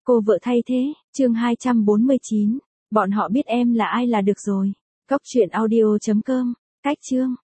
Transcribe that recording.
Cô vợ thay thế, chương 249. Bọn họ biết em là ai là được rồi. Cóc truyện audio.com. Cách chương.